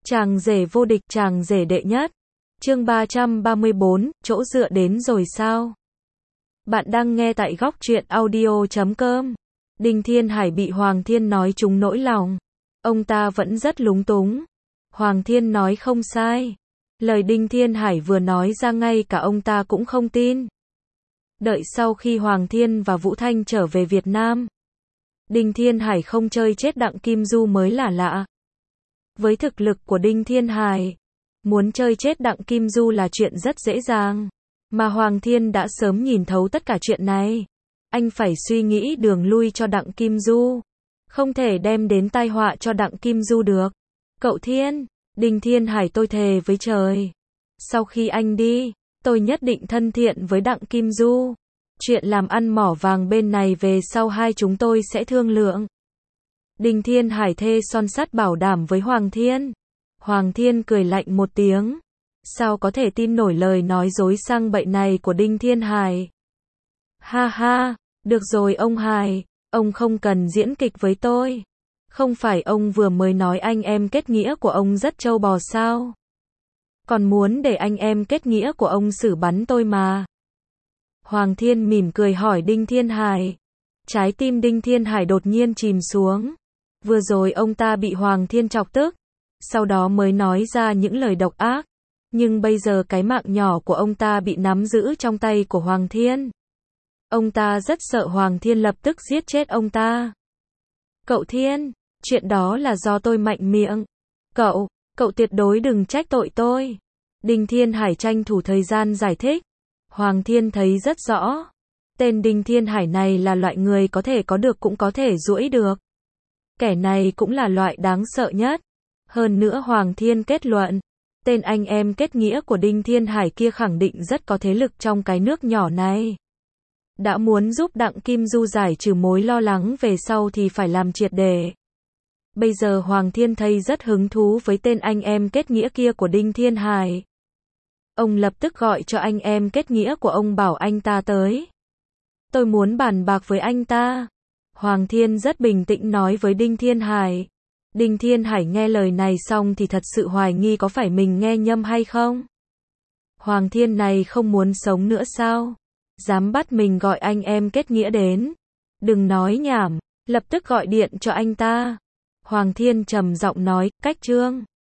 Chàng rể vô địch, chàng rể đệ nhất. Chương 334, chỗ dựa đến rồi sao? Bạn đang nghe tại góc truyện audio.com. Đinh Thiên Hải bị Hoàng Thiên nói trúng nỗi lòng. Ông ta vẫn rất lúng túng. Hoàng Thiên nói không sai. Lời Đinh Thiên Hải vừa nói ra ngay cả ông ta cũng không tin. Đợi sau khi Hoàng Thiên và Vũ Thanh trở về Việt Nam, Đinh Thiên Hải không chơi chết Đặng Kim Du mới là lạ. Với thực lực của Đinh Thiên Hải, muốn chơi chết Đặng Kim Du là chuyện rất dễ dàng. Mà Hoàng Thiên đã sớm nhìn thấu tất cả chuyện này. Anh phải suy nghĩ đường lui cho Đặng Kim Du. Không thể đem đến tai họa cho Đặng Kim Du được. Cậu Thiên, Đinh Thiên Hải, tôi thề với trời. Sau khi anh đi, tôi nhất định thân thiện với Đặng Kim Du. Chuyện làm ăn mỏ vàng bên này về sau hai chúng tôi sẽ thương lượng. Đinh Thiên Hải thề son sắt bảo đảm với Hoàng Thiên. Hoàng Thiên cười lạnh một tiếng. Sao có thể tin nổi lời nói dối sang bậy này của Đinh Thiên Hải? Ha ha, được rồi ông Hải, ông không cần diễn kịch với tôi. Không phải ông vừa mới nói anh em kết nghĩa của ông rất trâu bò sao? Còn muốn để anh em kết nghĩa của ông xử bắn tôi mà. Hoàng Thiên mỉm cười hỏi Đinh Thiên Hải. Trái tim Đinh Thiên Hải đột nhiên chìm xuống. Vừa rồi ông ta bị Hoàng Thiên chọc tức, sau đó mới nói ra những lời độc ác. Nhưng bây giờ cái mạng nhỏ của ông ta bị nắm giữ trong tay của Hoàng Thiên. Ông ta rất sợ Hoàng Thiên lập tức giết chết ông ta. Cậu Thiên, chuyện đó là do tôi mạnh miệng. Cậu tuyệt đối đừng trách tội tôi. Đinh Thiên Hải tranh thủ thời gian giải thích. Hoàng Thiên thấy rất rõ. Tên Đinh Thiên Hải này là loại người có thể có được cũng có thể duỗi được. Kẻ này cũng là loại đáng sợ nhất. Hơn nữa Hoàng Thiên kết luận, tên anh em kết nghĩa của Đinh Thiên Hải kia khẳng định rất có thế lực trong cái nước nhỏ này. Đã muốn giúp Đặng Kim Du giải trừ mối lo lắng về sau thì phải làm triệt để. Bây giờ Hoàng Thiên thấy rất hứng thú với tên anh em kết nghĩa kia của Đinh Thiên Hải. Ông lập tức gọi cho anh em kết nghĩa của ông bảo anh ta tới. Tôi muốn bàn bạc với anh ta. Hoàng Thiên rất bình tĩnh nói với Đinh Thiên Hải. Đinh Thiên Hải nghe lời này xong thì thật sự hoài nghi có phải mình nghe nhầm hay không. Hoàng Thiên này không muốn sống nữa sao? Dám bắt mình gọi anh em kết nghĩa đến. Đừng nói nhảm, lập tức gọi điện cho anh ta. Hoàng Thiên trầm giọng nói, cách Trương.